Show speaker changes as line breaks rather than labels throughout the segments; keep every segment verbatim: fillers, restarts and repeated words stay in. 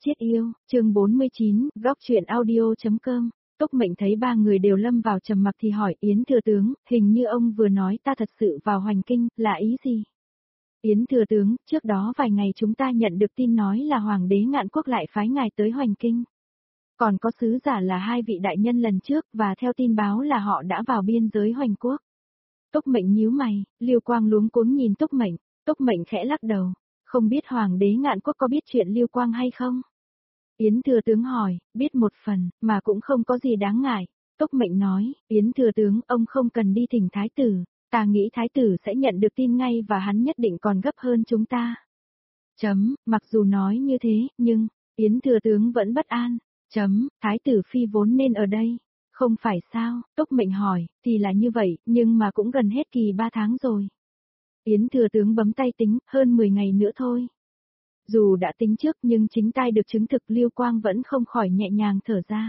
chết yêu, chương bốn mươi chín, góc truyện audio chấm com. Túc Mệnh thấy ba người đều lâm vào trầm mặc thì hỏi Yến thừa tướng, hình như ông vừa nói ta thật sự vào Hoành Kinh, là ý gì? Yến thừa tướng, trước đó vài ngày chúng ta nhận được tin nói là Hoàng đế Ngạn Quốc lại phái ngài tới Hoành Kinh. Còn có sứ giả là hai vị đại nhân lần trước và theo tin báo là họ đã vào biên giới Hoành Quốc. Túc Mệnh nhíu mày, Lưu Quang luống cuống nhìn Túc Mệnh, Túc Mệnh khẽ lắc đầu, không biết Hoàng đế Ngạn Quốc có biết chuyện Lưu Quang hay không? Yến thừa tướng hỏi, biết một phần, mà cũng không có gì đáng ngại. Túc Mệnh nói, Yến thừa tướng, ông không cần đi thỉnh thái tử, ta nghĩ thái tử sẽ nhận được tin ngay và hắn nhất định còn gấp hơn chúng ta. Chấm, mặc dù nói như thế, nhưng, Yến thừa tướng vẫn bất an. Chấm, thái tử phi vốn nên ở đây. Không phải sao, Túc Mệnh hỏi, thì là như vậy, nhưng mà cũng gần hết kỳ ba tháng rồi. Yến thừa tướng bấm tay tính, hơn mười ngày nữa thôi. Dù đã tính trước nhưng chính tai được chứng thực Lưu Quang vẫn không khỏi nhẹ nhàng thở ra.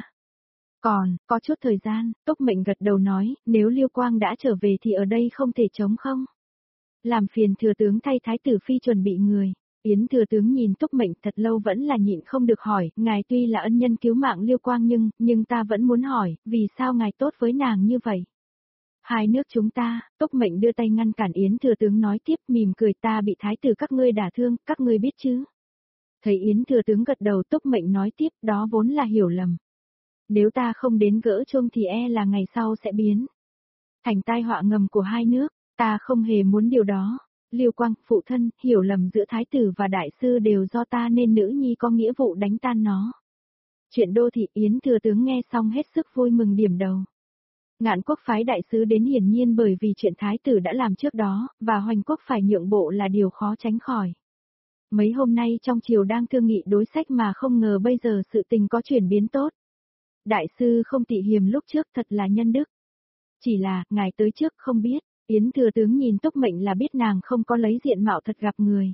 Còn, có chút thời gian, Túc Mệnh gật đầu nói, nếu Lưu Quang đã trở về thì ở đây không thể trống không? Làm phiền thừa tướng thay thái tử phi chuẩn bị người. Yến thừa tướng nhìn Túc Mệnh thật lâu vẫn là nhịn không được hỏi, ngài tuy là ân nhân cứu mạng Lưu Quang nhưng, nhưng ta vẫn muốn hỏi, vì sao ngài tốt với nàng như vậy? Hai nước chúng ta, Túc Mệnh đưa tay ngăn cản Yến thừa tướng nói tiếp mỉm cười ta bị thái tử các ngươi đả thương, các ngươi biết chứ? Thấy Yến thừa tướng gật đầu Túc Mệnh nói tiếp đó vốn là hiểu lầm. Nếu ta không đến gỡ chung thì e là ngày sau sẽ biến thành tai họa ngầm của hai nước, ta không hề muốn điều đó. Lưu Quang, phụ thân, hiểu lầm giữa thái tử và đại sư đều do ta nên nữ nhi có nghĩa vụ đánh tan nó. Chuyện đô thị Yến thừa tướng nghe xong hết sức vui mừng điểm đầu. Ngạn Quốc phái đại sứ đến hiển nhiên bởi vì chuyện thái tử đã làm trước đó, và Hoành Quốc phải nhượng bộ là điều khó tránh khỏi. Mấy hôm nay trong triều đang thương nghị đối sách mà không ngờ bây giờ sự tình có chuyển biến tốt. Đại sư không tị hiềm lúc trước thật là nhân đức. Chỉ là, ngài tới trước không biết. Yến thừa tướng nhìn Túc Mệnh là biết nàng không có lấy diện mạo thật gặp người.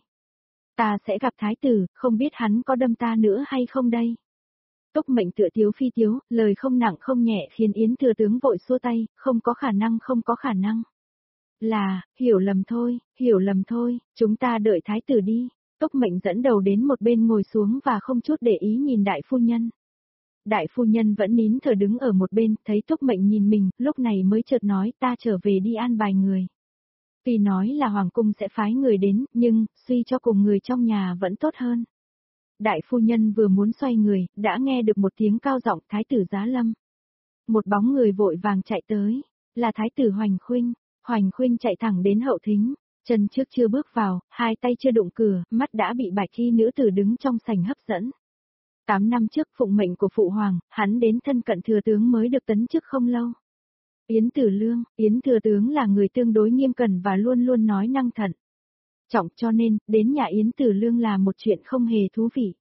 Ta sẽ gặp thái tử, không biết hắn có đâm ta nữa hay không đây? Túc Mệnh tựa tiếu phi tiếu, lời không nặng không nhẹ khiến Yến thừa tướng vội xua tay, không có khả năng không có khả năng. Là, hiểu lầm thôi, hiểu lầm thôi, chúng ta đợi thái tử đi. Túc Mệnh dẫn đầu đến một bên ngồi xuống và không chút để ý nhìn đại phu nhân. Đại phu nhân vẫn nín thở đứng ở một bên, thấy Túc Mệnh nhìn mình, lúc này mới chợt nói ta trở về đi an bài người. Tuy nói là Hoàng cung sẽ phái người đến, nhưng, suy cho cùng người trong nhà vẫn tốt hơn. Đại phu nhân vừa muốn xoay người, đã nghe được một tiếng cao giọng thái tử giá lâm. Một bóng người vội vàng chạy tới, là thái tử Hoành Khuynh. Hoành Khuynh chạy thẳng đến hậu thính, chân trước chưa bước vào, hai tay chưa đụng cửa, mắt đã bị bạch y nữ tử đứng trong sảnh hấp dẫn. Tám năm trước phụng mệnh của phụ hoàng, hắn đến thân cận thừa tướng mới được tấn chức không lâu. Yến Tử Lương, Yến thừa tướng là người tương đối nghiêm cẩn và luôn luôn nói năng thận trọng cho nên, đến nhà Yến Tử Lương là một chuyện không hề thú vị.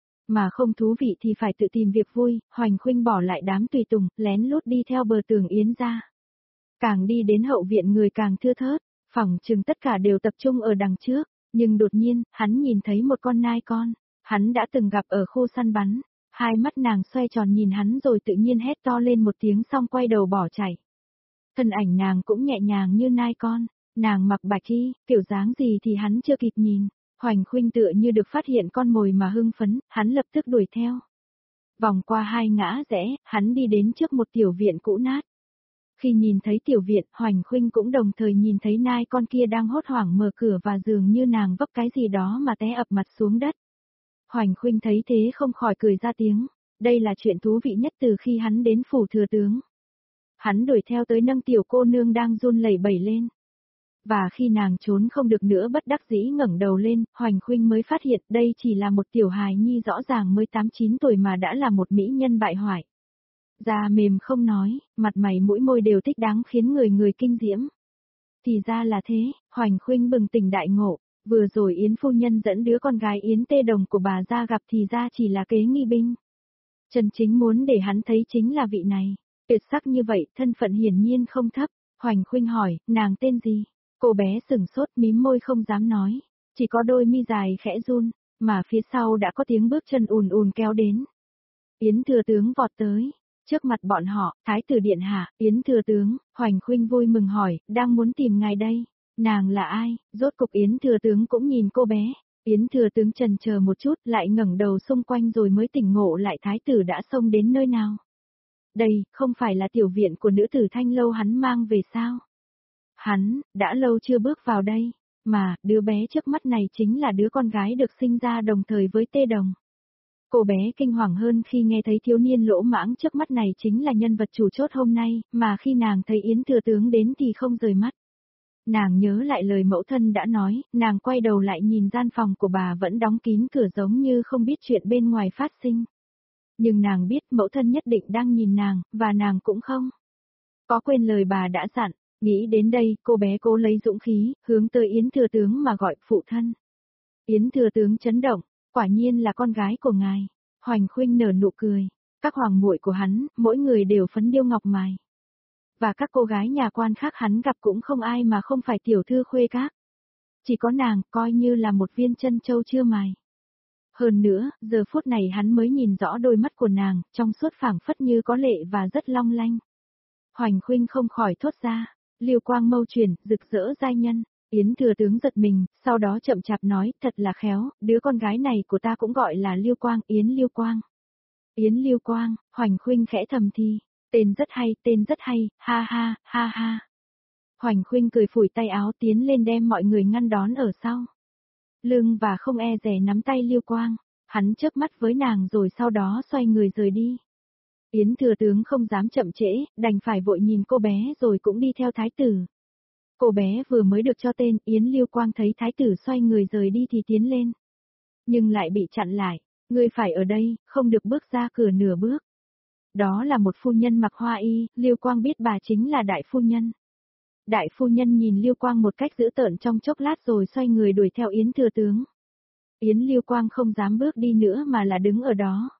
Mà không thú vị thì phải tự tìm việc vui, Hoành Khuynh bỏ lại đám tùy tùng, lén lút đi theo bờ tường Yến ra. Càng đi đến hậu viện người càng thưa thớt, phỏng chừng tất cả đều tập trung ở đằng trước, nhưng đột nhiên, hắn nhìn thấy một con nai con. Hắn đã từng gặp ở khu săn bắn, hai mắt nàng xoay tròn nhìn hắn rồi tự nhiên hét to lên một tiếng xong quay đầu bỏ chạy. Thân ảnh nàng cũng nhẹ nhàng như nai con, nàng mặc bạch y, kiểu dáng gì thì hắn chưa kịp nhìn. Hoành Khuynh tựa như được phát hiện con mồi mà hưng phấn, hắn lập tức đuổi theo. Vòng qua hai ngã rẽ, hắn đi đến trước một tiểu viện cũ nát. Khi nhìn thấy tiểu viện, Hoành Khuynh cũng đồng thời nhìn thấy nai con kia đang hốt hoảng mở cửa và dường như nàng vấp cái gì đó mà té ập mặt xuống đất. Hoành Khuynh thấy thế không khỏi cười ra tiếng, đây là chuyện thú vị nhất từ khi hắn đến phủ thừa tướng. Hắn đuổi theo tới nâng tiểu cô nương đang run lẩy bẩy lên. Và khi nàng trốn không được nữa bất đắc dĩ ngẩng đầu lên, Hoành Khuynh mới phát hiện đây chỉ là một tiểu hài nhi rõ ràng mới tám chín tuổi mà đã là một mỹ nhân bại hoại. Da mềm không nói, mặt mày mũi môi đều thích đáng khiến người người kinh diễm. Thì ra là thế, Hoành Khuynh bừng tỉnh đại ngộ. Vừa rồi Yến phu nhân dẫn đứa con gái Yến Tê Đồng của bà ra gặp thì ra chỉ là kế nghi binh. Chân chính muốn để hắn thấy chính là vị này. Tuyệt sắc như vậy, thân phận hiển nhiên không thấp. Hoành Khuynh hỏi, nàng tên gì? Cô bé sửng sốt mím môi không dám nói. Chỉ có đôi mi dài khẽ run, mà phía sau đã có tiếng bước chân ùn ùn kéo đến. Yến thừa tướng vọt tới. Trước mặt bọn họ, thái tử điện hạ, Yến thừa tướng, Hoành Khuynh vui mừng hỏi, đang muốn tìm ngài đây. Nàng là ai? Rốt cục Yến thừa tướng cũng nhìn cô bé. Yến thừa tướng chần chờ một chút, lại ngẩng đầu xung quanh rồi mới tỉnh ngộ lại thái tử đã xông đến nơi nào. Đây, không phải là tiểu viện của nữ tử Thanh Lâu hắn mang về sao? Hắn, đã lâu chưa bước vào đây, mà, đứa bé trước mắt này chính là đứa con gái được sinh ra đồng thời với Tê Đồng. Cô bé kinh hoàng hơn khi nghe thấy thiếu niên lỗ mãng trước mắt này chính là nhân vật chủ chốt hôm nay, mà khi nàng thấy Yến thừa tướng đến thì không rời mắt. Nàng nhớ lại lời mẫu thân đã nói, nàng quay đầu lại nhìn gian phòng của bà vẫn đóng kín cửa giống như không biết chuyện bên ngoài phát sinh. Nhưng nàng biết mẫu thân nhất định đang nhìn nàng, và nàng cũng không có quên lời bà đã dặn. Nghĩ đến đây, cô bé cố lấy dũng khí, hướng tới Yến thừa tướng mà gọi phụ thân. Yến thừa tướng chấn động, quả nhiên là con gái của ngài. Hoành Khuynh nở nụ cười, các hoàng muội của hắn, mỗi người đều phấn điêu ngọc mài. Và các cô gái nhà quan khác hắn gặp cũng không ai mà không phải tiểu thư khuê các. Chỉ có nàng, coi như là một viên chân châu chưa mài. Hơn nữa, giờ phút này hắn mới nhìn rõ đôi mắt của nàng, trong suốt phảng phất như có lệ và rất long lanh. Hoành Khuynh không khỏi thốt ra, Liêu quang mâu truyền, rực rỡ giai nhân. Yến thừa tướng giật mình, sau đó chậm chạp nói, thật là khéo, đứa con gái này của ta cũng gọi là Liêu Quang, Yến Liêu Quang. Yến Liêu Quang, Hoành Khuynh khẽ thầm thì, tên rất hay, tên rất hay, ha ha, ha ha. Hoành Khuynh cười phủi tay áo tiến lên đem mọi người ngăn đón ở sau. Lưng và không e dè nắm tay Liêu Quang, hắn chớp mắt với nàng rồi sau đó xoay người rời đi. Yến thừa tướng không dám chậm trễ, đành phải vội nhìn cô bé rồi cũng đi theo thái tử. Cô bé vừa mới được cho tên, Yến Liêu Quang thấy thái tử xoay người rời đi thì tiến lên. Nhưng lại bị chặn lại, ngươi phải ở đây, không được bước ra cửa nửa bước. Đó là một phu nhân mặc hoa y, Liêu Quang biết bà chính là đại phu nhân. Đại phu nhân nhìn Liêu Quang một cách dữ tợn trong chốc lát rồi xoay người đuổi theo Yến thừa tướng. Yến Liêu Quang không dám bước đi nữa mà là đứng ở đó.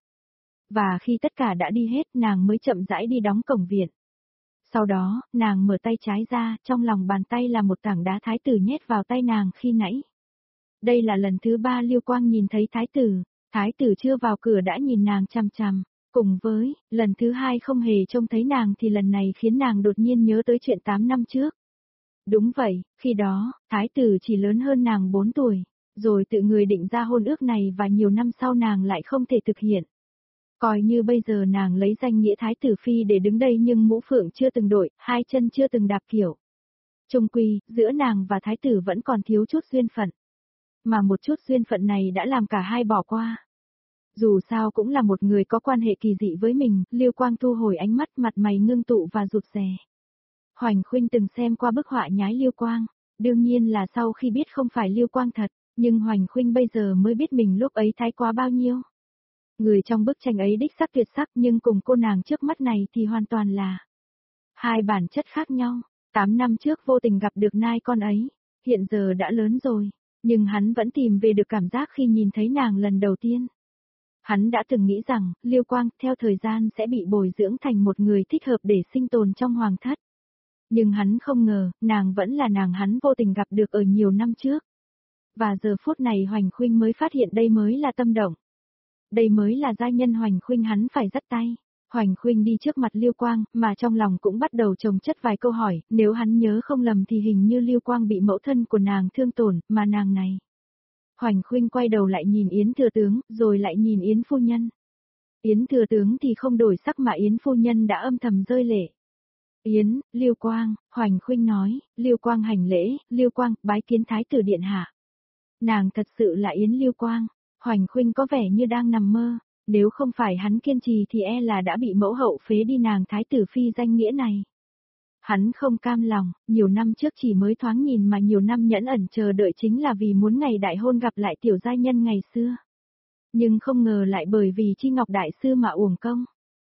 Và khi tất cả đã đi hết nàng mới chậm rãi đi đóng cổng viện. Sau đó, nàng mở tay trái ra, trong lòng bàn tay là một tảng đá thái tử nhét vào tay nàng khi nãy. Đây là lần thứ ba Liêu Quang nhìn thấy thái tử, thái tử chưa vào cửa đã nhìn nàng chằm chằm, cùng với, lần thứ hai không hề trông thấy nàng thì lần này khiến nàng đột nhiên nhớ tới chuyện tám năm trước. Đúng vậy, khi đó, thái tử chỉ lớn hơn nàng bốn tuổi, rồi tự người định ra hôn ước này và nhiều năm sau nàng lại không thể thực hiện. Coi như bây giờ nàng lấy danh nghĩa thái tử phi để đứng đây nhưng mũ phượng chưa từng đổi, hai chân chưa từng đạp kiểu. Chung quy, giữa nàng và thái tử vẫn còn thiếu chút duyên phận. Mà một chút duyên phận này đã làm cả hai bỏ qua. Dù sao cũng là một người có quan hệ kỳ dị với mình, Liêu Quang thu hồi ánh mắt mặt mày ngưng tụ và rụt rè. Hoành Khuynh từng xem qua bức họa nhái Liêu Quang, đương nhiên là sau khi biết không phải Liêu Quang thật, nhưng Hoành Khuynh bây giờ mới biết mình lúc ấy thái quá bao nhiêu. Người trong bức tranh ấy đích sắc tuyệt sắc nhưng cùng cô nàng trước mắt này thì hoàn toàn là hai bản chất khác nhau. Tám năm trước vô tình gặp được nai con ấy, hiện giờ đã lớn rồi, nhưng hắn vẫn tìm về được cảm giác khi nhìn thấy nàng lần đầu tiên. Hắn đã từng nghĩ rằng, Liêu Quang theo thời gian sẽ bị bồi dưỡng thành một người thích hợp để sinh tồn trong hoàng thất. Nhưng hắn không ngờ, nàng vẫn là nàng hắn vô tình gặp được ở nhiều năm trước. Và giờ phút này Hoành Khuynh mới phát hiện đây mới là tâm động. Đây mới là giai nhân Hoành Khuynh hắn phải dắt tay. Hoành Khuynh đi trước mặt Liêu Quang, mà trong lòng cũng bắt đầu chồng chất vài câu hỏi, nếu hắn nhớ không lầm thì hình như Liêu Quang bị mẫu thân của nàng thương tổn, mà nàng này. Hoành Khuynh quay đầu lại nhìn Yến thừa tướng, rồi lại nhìn Yến phu nhân. Yến thừa tướng thì không đổi sắc mà Yến phu nhân đã âm thầm rơi lệ. Yến, Liêu Quang, Hoành Khuynh nói, Liêu Quang hành lễ, Liêu Quang, bái kiến thái tử điện hạ. Nàng thật sự là Yến Liêu Quang. Hoành Khuynh có vẻ như đang nằm mơ, nếu không phải hắn kiên trì thì e là đã bị mẫu hậu phế đi nàng thái tử phi danh nghĩa này. Hắn không cam lòng, nhiều năm trước chỉ mới thoáng nhìn mà nhiều năm nhẫn ẩn chờ đợi chính là vì muốn ngày đại hôn gặp lại tiểu giai nhân ngày xưa. Nhưng không ngờ lại bởi vì Chi Ngọc đại sư mà uổng công.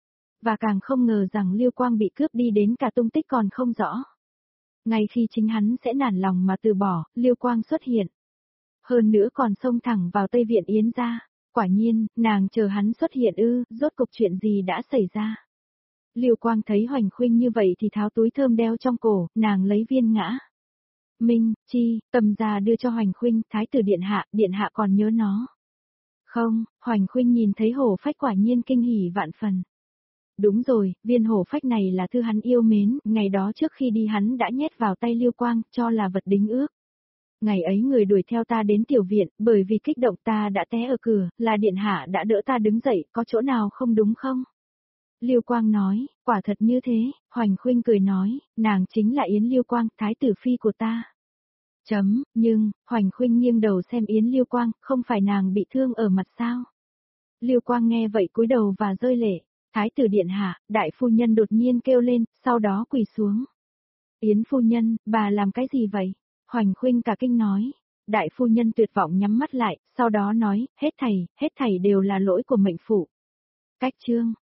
Và càng không ngờ rằng Liêu Quang bị cướp đi đến cả tung tích còn không rõ. Ngay khi chính hắn sẽ nản lòng mà từ bỏ, Liêu Quang xuất hiện. Hơn nữa còn xông thẳng vào Tây Viện Yến gia. Quả nhiên, nàng chờ hắn xuất hiện ư, rốt cục chuyện gì đã xảy ra. Liêu Quang thấy Hoành Khuynh như vậy thì tháo túi thơm đeo trong cổ, nàng lấy viên ngã. Minh, Chi, cầm ra đưa cho Hoành Khuynh, thái tử điện hạ, điện hạ còn nhớ nó. Không, Hoành Khuynh nhìn thấy hổ phách quả nhiên kinh hỉ vạn phần. Đúng rồi, viên hổ phách này là thư hắn yêu mến, ngày đó trước khi đi hắn đã nhét vào tay Liêu Quang, cho là vật đính ước. Ngày ấy người đuổi theo ta đến tiểu viện, bởi vì kích động ta đã té ở cửa, là điện hạ đã đỡ ta đứng dậy, có chỗ nào không đúng không? Lưu Quang nói, quả thật như thế, Hoành Khuynh cười nói, nàng chính là Yến Lưu Quang, thái tử phi của ta. Chấm, nhưng, Hoành Khuynh nghiêng đầu xem Yến Lưu Quang, không phải nàng bị thương ở mặt sao? Lưu Quang nghe vậy cúi đầu và rơi lệ, thái tử điện hạ, đại phu nhân đột nhiên kêu lên, sau đó quỳ xuống. Yến phu nhân, bà làm cái gì vậy? Hoành Khuynh cả kinh nói. Đại phu nhân tuyệt vọng nhắm mắt lại, sau đó nói, hết thảy, hết thảy đều là lỗi của mệnh phụ. Cách chương.